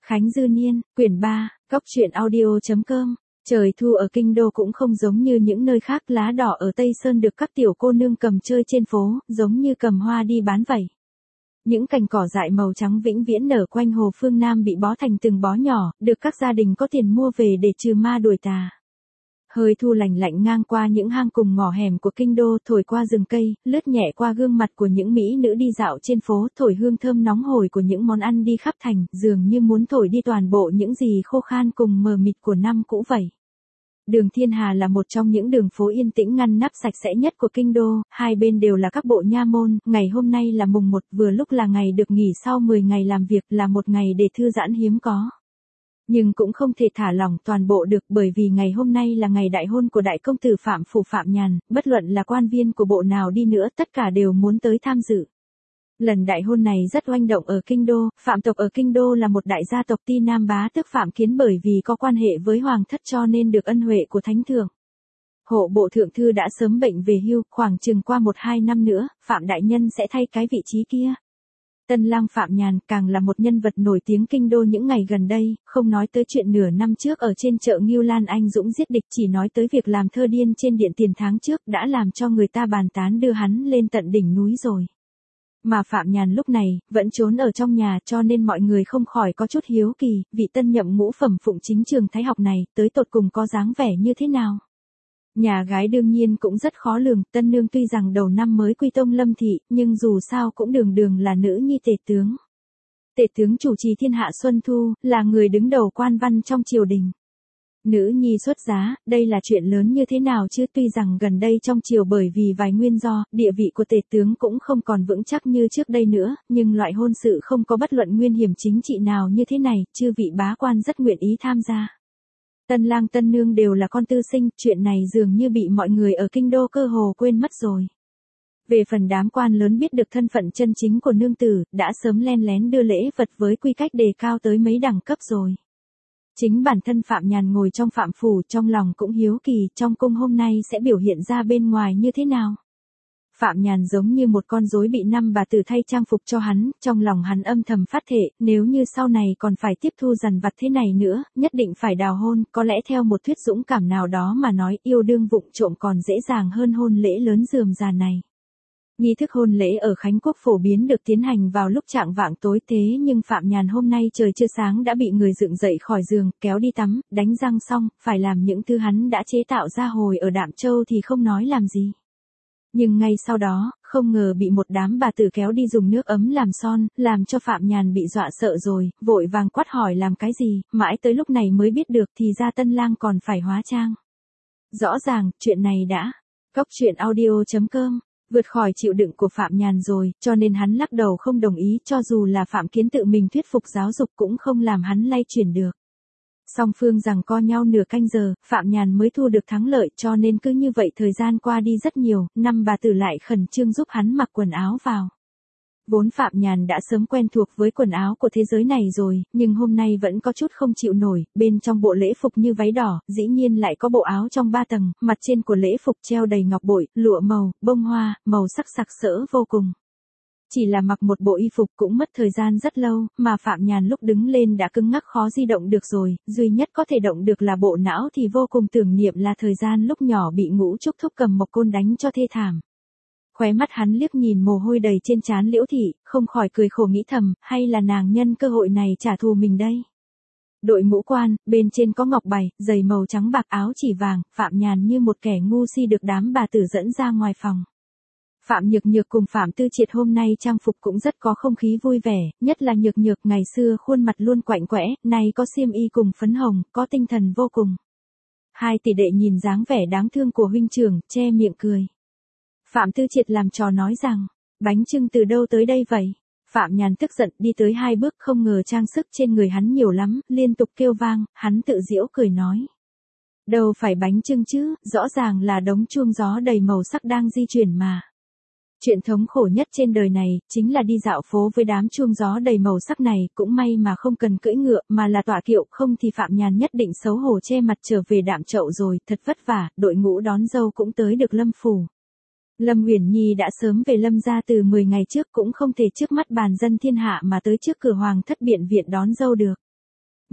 Khánh Dư Niên, quyển 3, Cóc truyện audio.com. Trời thu ở Kinh Đô cũng không giống như những nơi khác, lá đỏ ở Tây Sơn được các tiểu cô nương cầm chơi trên phố, giống như cầm hoa đi bán vậy. Những cành cỏ dại màu trắng vĩnh viễn nở quanh hồ Phương Nam bị bó thành từng bó nhỏ, được các gia đình có tiền mua về để trừ ma đuổi tà. Hơi thu lạnh lạnh ngang qua những hang cùng ngõ hẻm của Kinh Đô, thổi qua rừng cây, lướt nhẹ qua gương mặt của những mỹ nữ đi dạo trên phố, thổi hương thơm nóng hổi của những món ăn đi khắp thành, dường như muốn thổi đi toàn bộ những gì khô khan cùng mờ mịt của năm cũ vậy. Đường Thiên Hà là một trong những đường phố yên tĩnh ngăn nắp sạch sẽ nhất của Kinh Đô, hai bên đều là các bộ nha môn, ngày hôm nay là mùng 1, vừa lúc là ngày được nghỉ sau 10 ngày làm việc, là một ngày để thư giãn hiếm có. Nhưng cũng không thể thả lỏng toàn bộ được, bởi vì ngày hôm nay là ngày đại hôn của đại công tử Phạm Phủ Phạm Nhàn, bất luận là quan viên của bộ nào đi nữa tất cả đều muốn tới tham dự. Lần đại hôn này rất oanh động ở Kinh Đô, Phạm tộc ở Kinh Đô là một đại gia tộc Ti Nam bá tước Phạm Kiến, bởi vì có quan hệ với hoàng thất cho nên được ân huệ của thánh thượng. Hộ bộ thượng thư đã sớm bệnh về hưu, khoảng chừng qua 1-2 năm nữa, Phạm đại nhân sẽ thay cái vị trí kia. Tân lang Phạm Nhàn càng là một nhân vật nổi tiếng Kinh Đô những ngày gần đây, không nói tới chuyện nửa năm trước ở trên chợ Ngưu Lan anh dũng giết địch, chỉ nói tới việc làm thơ điên trên điện tiền tháng trước đã làm cho người ta bàn tán đưa hắn lên tận đỉnh núi rồi. Mà Phạm Nhàn lúc này, vẫn trốn ở trong nhà, cho nên mọi người không khỏi có chút hiếu kỳ, vị tân nhậm ngũ phẩm phụng chính trường thái học này, tới tột cùng có dáng vẻ như thế nào. Nhà gái đương nhiên cũng rất khó lường, tân nương tuy rằng đầu năm mới quy tông lâm thị, nhưng dù sao cũng đường đường là nữ nhi tể tướng. Tể tướng chủ trì thiên hạ Xuân Thu, là người đứng đầu quan văn trong triều đình. Nữ nhi xuất giá, đây là chuyện lớn như thế nào chứ, tuy rằng gần đây trong triều bởi vì vài nguyên do, địa vị của tể tướng cũng không còn vững chắc như trước đây nữa, nhưng loại hôn sự không có bất luận nguyên hiểm chính trị nào như thế này, chư vị bá quan rất nguyện ý tham gia. Tân lang tân nương đều là con tư sinh, chuyện này dường như bị mọi người ở Kinh Đô cơ hồ quên mất rồi. Về phần đám quan lớn biết được thân phận chân chính của nương tử, đã sớm len lén đưa lễ vật với quy cách đề cao tới mấy đẳng cấp rồi. Chính bản thân Phạm Nhàn ngồi trong Phạm Phủ, trong lòng cũng hiếu kỳ, trong cung hôm nay sẽ biểu hiện ra bên ngoài như thế nào. Phạm Nhàn giống như một con rối bị năm bà tử thay trang phục cho hắn, trong lòng hắn âm thầm phát thệ, nếu như sau này còn phải tiếp thu dằn vặt thế này nữa, nhất định phải đào hôn, có lẽ theo một thuyết dũng cảm nào đó mà nói, yêu đương vụng trộm còn dễ dàng hơn hôn lễ lớn rườm rà này. Nghi thức hôn lễ ở Khánh Quốc phổ biến được tiến hành vào lúc chạng vạng tối, thế nhưng Phạm Nhàn hôm nay trời chưa sáng đã bị người dựng dậy khỏi giường, kéo đi tắm, đánh răng xong, phải làm những thứ hắn đã chế tạo ra hồi ở Đạm Châu thì không nói làm gì. Nhưng ngay sau đó, không ngờ bị một đám bà tử kéo đi dùng nước ấm làm son, làm cho Phạm Nhàn bị dọa sợ rồi, vội vàng quát hỏi làm cái gì, mãi tới lúc này mới biết được thì ra tân lang còn phải hóa trang. Rõ ràng, chuyện này đã, Cóc truyện audio.com, vượt khỏi chịu đựng của Phạm Nhàn rồi, cho nên hắn lắc đầu không đồng ý, cho dù là Phạm Kiến tự mình thuyết phục giáo dục cũng không làm hắn lay chuyển được. Song phương giằng co nhau nửa canh giờ, Phạm Nhàn mới thu được thắng lợi, cho nên cứ như vậy thời gian qua đi rất nhiều, năm bà tử lại khẩn trương giúp hắn mặc quần áo vào. Vốn Phạm Nhàn đã sớm quen thuộc với quần áo của thế giới này rồi, nhưng hôm nay vẫn có chút không chịu nổi, bên trong bộ lễ phục như váy đỏ, dĩ nhiên lại có bộ áo trong 3 tầng, mặt trên của lễ phục treo đầy ngọc bội, lụa màu, bông hoa, màu sắc sặc sỡ vô cùng. Chỉ là mặc một bộ y phục cũng mất thời gian rất lâu, mà Phạm Nhàn lúc đứng lên đã cứng ngắc khó di động được rồi, duy nhất có thể động được là bộ não thì vô cùng tưởng niệm là thời gian lúc nhỏ bị Ngũ Trúc Thúc cầm mộc côn đánh cho thê thảm. Khóe mắt hắn liếc nhìn mồ hôi đầy trên trán Liễu Thị, không khỏi cười khổ nghĩ thầm, hay là nàng nhân cơ hội này trả thù mình đây. Đội mũ quan, bên trên có ngọc bày, giày màu trắng bạc, áo chỉ vàng, Phạm Nhàn như một kẻ ngu si được đám bà tử dẫn ra ngoài phòng. Phạm Nhược Nhược cùng Phạm Tư Triệt hôm nay trang phục cũng rất có không khí vui vẻ, nhất là Nhược Nhược ngày xưa khuôn mặt luôn quạnh quẽ, nay có xiêm y cùng phấn hồng, có tinh thần vô cùng. Hai tỷ đệ nhìn dáng vẻ đáng thương của huynh trưởng, che miệng cười. Phạm Tư Triệt làm trò nói rằng, bánh chưng từ đâu tới đây vậy? Phạm Nhàn tức giận đi tới 2 bước, không ngờ trang sức trên người hắn nhiều lắm, liên tục kêu vang, hắn tự giễu cười nói. Đâu phải bánh chưng chứ, rõ ràng là đống chuông gió đầy màu sắc đang di chuyển mà. Chuyện thống khổ nhất trên đời này, chính là đi dạo phố với đám chuông gió đầy màu sắc này, cũng may mà không cần cưỡi ngựa, mà là tọa kiệu, không thì Phạm Nhàn nhất định xấu hổ che mặt trở về Đạm Chậu rồi, thật vất vả, đội ngũ đón dâu cũng tới được Lâm Phủ. Lâm Uyển Nhi đã sớm về Lâm gia từ 10 ngày trước, cũng không thể trước mắt bàn dân thiên hạ mà tới trước cửa hoàng thất biện viện đón dâu được.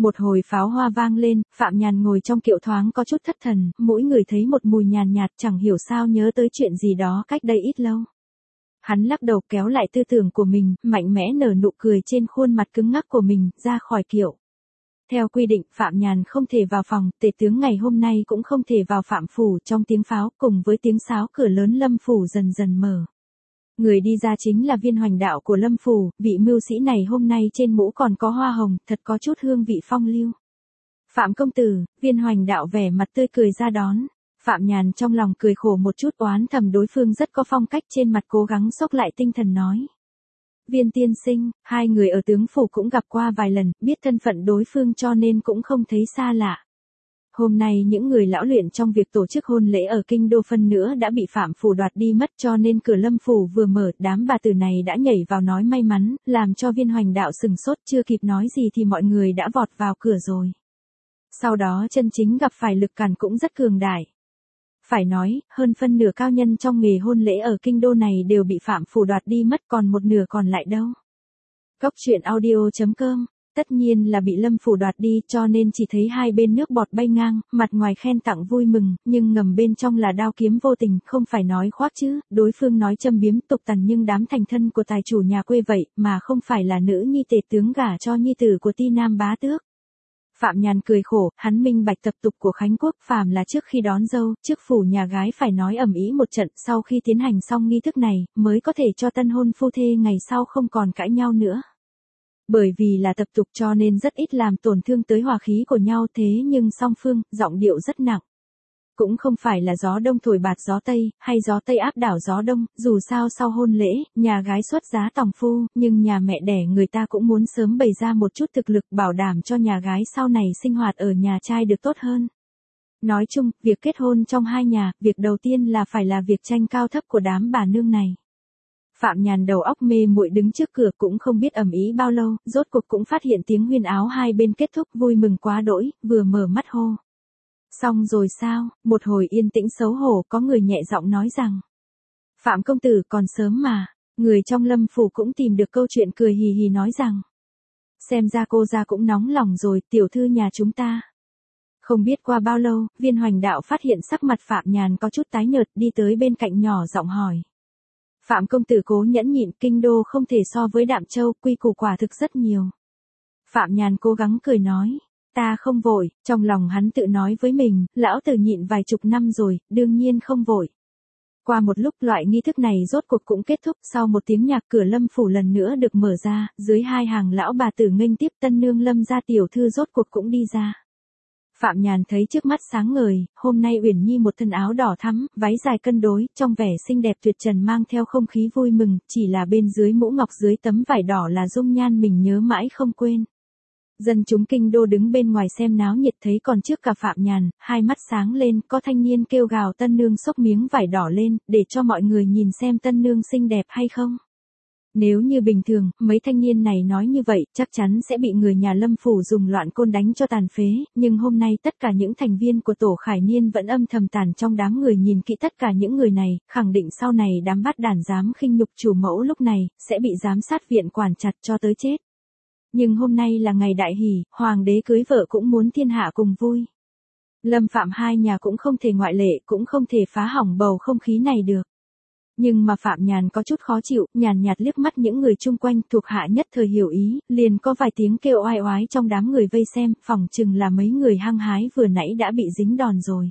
Một hồi pháo hoa vang lên, Phạm Nhàn ngồi trong kiệu thoáng có chút thất thần, mỗi người thấy một mùi nhàn nhạt chẳng hiểu sao nhớ tới chuyện gì đó cách đây ít lâu. Hắn lắc đầu kéo lại tư tưởng của mình, mạnh mẽ nở nụ cười trên khuôn mặt cứng ngắc của mình, ra khỏi kiệu. Theo quy định, Phạm Nhàn không thể vào phòng, tể tướng ngày hôm nay cũng không thể vào Phạm phủ, trong tiếng pháo cùng với tiếng sáo cửa lớn Lâm phủ dần dần mở. Người đi ra chính là Viên Hoành đạo của Lâm phủ, vị mưu sĩ này hôm nay trên mũ còn có hoa hồng, thật có chút hương vị phong lưu. Phạm công tử, Viên Hoành đạo vẻ mặt tươi cười ra đón. Phạm Nhàn trong lòng cười khổ một chút, oán thầm đối phương rất có phong cách, trên mặt cố gắng xốc lại tinh thần nói. Viên tiên sinh, hai người ở tướng phủ cũng gặp qua vài lần, biết thân phận đối phương cho nên cũng không thấy xa lạ. Hôm nay những người lão luyện trong việc tổ chức hôn lễ ở kinh đô phân nữa đã bị Phạm phủ đoạt đi mất, cho nên cửa Lâm phủ vừa mở, đám bà tử này đã nhảy vào nói may mắn, làm cho Viên Hoành đạo sừng sốt, chưa kịp nói gì thì mọi người đã vọt vào cửa rồi. Sau đó chân chính gặp phải lực cản cũng rất cường đại. Phải nói, hơn phân nửa cao nhân trong nghề hôn lễ ở kinh đô này đều bị Phạm phủ đoạt đi mất, còn một nửa còn lại đâu. Góc truyện audio.com. Tất nhiên là bị Lâm phủ đoạt đi, cho nên chỉ thấy hai bên nước bọt bay ngang, mặt ngoài khen tặng vui mừng, nhưng ngầm bên trong là đao kiếm vô tình, không phải nói khoác chứ, đối phương nói châm biếm tục tằn nhưng đám thành thân của tài chủ nhà quê vậy, mà không phải là nữ nhi tể tướng gả cho nhi tử của Ti Nam bá tước. Phạm Nhàn cười khổ, hắn minh bạch tập tục của Khánh Quốc, phàm là trước khi đón dâu, trước phủ nhà gái phải nói ầm ĩ một trận, sau khi tiến hành xong nghi thức này, mới có thể cho tân hôn phu thê ngày sau không còn cãi nhau nữa. Bởi vì là tập tục cho nên rất ít làm tổn thương tới hòa khí của nhau, thế nhưng song phương, giọng điệu rất nặng. Cũng không phải là gió đông thổi bạt gió tây, hay gió tây áp đảo gió đông, dù sao sau hôn lễ, nhà gái xuất giá tòng phu, nhưng nhà mẹ đẻ người ta cũng muốn sớm bày ra một chút thực lực bảo đảm cho nhà gái sau này sinh hoạt ở nhà trai được tốt hơn. Nói chung, việc kết hôn trong hai nhà, việc đầu tiên là phải là việc tranh cao thấp của đám bà nương này. Phạm Nhàn đầu óc mê muội đứng trước cửa cũng không biết ầm ĩ bao lâu, rốt cuộc cũng phát hiện tiếng huyên áo hai bên kết thúc, vui mừng quá đỗi, vừa mở mắt hô. Xong rồi sao? Một hồi yên tĩnh xấu hổ, có người nhẹ giọng nói rằng. Phạm công tử còn sớm mà, người trong Lâm phủ cũng tìm được câu chuyện cười hì hì nói rằng. Xem ra cô ra cũng nóng lòng rồi, tiểu thư nhà chúng ta. Không biết qua bao lâu, Viên Hoành đạo phát hiện sắc mặt Phạm Nhàn có chút tái nhợt, đi tới bên cạnh nhỏ giọng hỏi. Phạm công tử cố nhẫn nhịn, kinh đô không thể so với Đạm Châu, quy củ quả thực rất nhiều. Phạm Nhàn cố gắng cười nói. Ta không vội, trong lòng hắn tự nói với mình, lão tử nhịn vài chục năm rồi, đương nhiên không vội. Qua một lúc loại nghi thức này rốt cuộc cũng kết thúc, sau một tiếng nhạc cửa Lâm phủ lần nữa được mở ra, dưới hai hàng lão bà tử nghênh tiếp tân nương Lâm gia tiểu thư rốt cuộc cũng đi ra. Phạm Nhàn thấy trước mắt sáng ngời, hôm nay Uyển Nhi một thân áo đỏ thắm, váy dài cân đối, trong vẻ xinh đẹp tuyệt trần mang theo không khí vui mừng, chỉ là bên dưới mũ ngọc dưới tấm vải đỏ là dung nhan mình nhớ mãi không quên. Dân chúng kinh đô đứng bên ngoài xem náo nhiệt thấy còn trước cả Phạm Nhàn, hai mắt sáng lên, có thanh niên kêu gào tân nương xốc miếng vải đỏ lên, để cho mọi người nhìn xem tân nương xinh đẹp hay không. Nếu như bình thường, mấy thanh niên này nói như vậy, chắc chắn sẽ bị người nhà Lâm phủ dùng loạn côn đánh cho tàn phế, nhưng hôm nay tất cả những thành viên của tổ Khải Niên vẫn âm thầm tàn trong đám người nhìn kỹ tất cả những người này, khẳng định sau này đám bát đàn dám khinh nhục chủ mẫu lúc này, sẽ bị giám sát viện quản chặt cho tới chết. Nhưng hôm nay là ngày đại hỷ, hoàng đế cưới vợ cũng muốn thiên hạ cùng vui. Lâm Phạm hai nhà cũng không thể ngoại lệ, cũng không thể phá hỏng bầu không khí này được. Nhưng mà Phạm Nhàn có chút khó chịu, nhàn nhạt liếc mắt những người chung quanh, thuộc hạ nhất thời hiểu ý, liền có vài tiếng kêu oai oái trong đám người vây xem, phỏng chừng là mấy người hăng hái vừa nãy đã bị dính đòn rồi.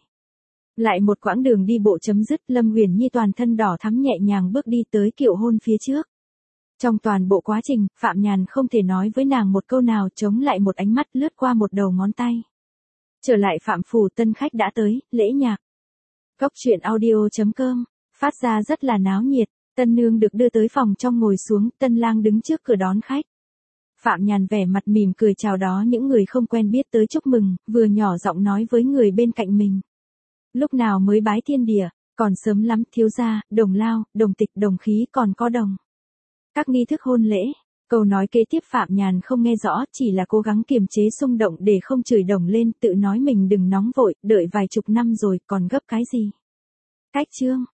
Lại một quãng đường đi bộ chấm dứt, Lâm Uyển Nhi toàn thân đỏ thắm nhẹ nhàng bước đi tới kiệu hôn phía trước. Trong toàn bộ quá trình, Phạm Nhàn không thể nói với nàng một câu nào, chống lại một ánh mắt lướt qua một đầu ngón tay. Trở lại Phạm phủ, tân khách đã tới, lễ nhạc. Góc truyện audio.com, phát ra rất là náo nhiệt, tân nương được đưa tới phòng trong ngồi xuống, tân lang đứng trước cửa đón khách. Phạm Nhàn vẻ mặt mỉm cười chào đó những người không quen biết tới chúc mừng, vừa nhỏ giọng nói với người bên cạnh mình. Lúc nào mới bái thiên địa, còn sớm lắm, thiếu gia, đồng lao, đồng tịch, đồng khí, còn có đồng. Các nghi thức hôn lễ, câu nói kế tiếp Phạm Nhàn không nghe rõ, chỉ là cố gắng kiềm chế xung động để không chửi đồng lên, tự nói mình đừng nóng vội, đợi vài chục năm rồi, còn gấp cái gì. Cách chương.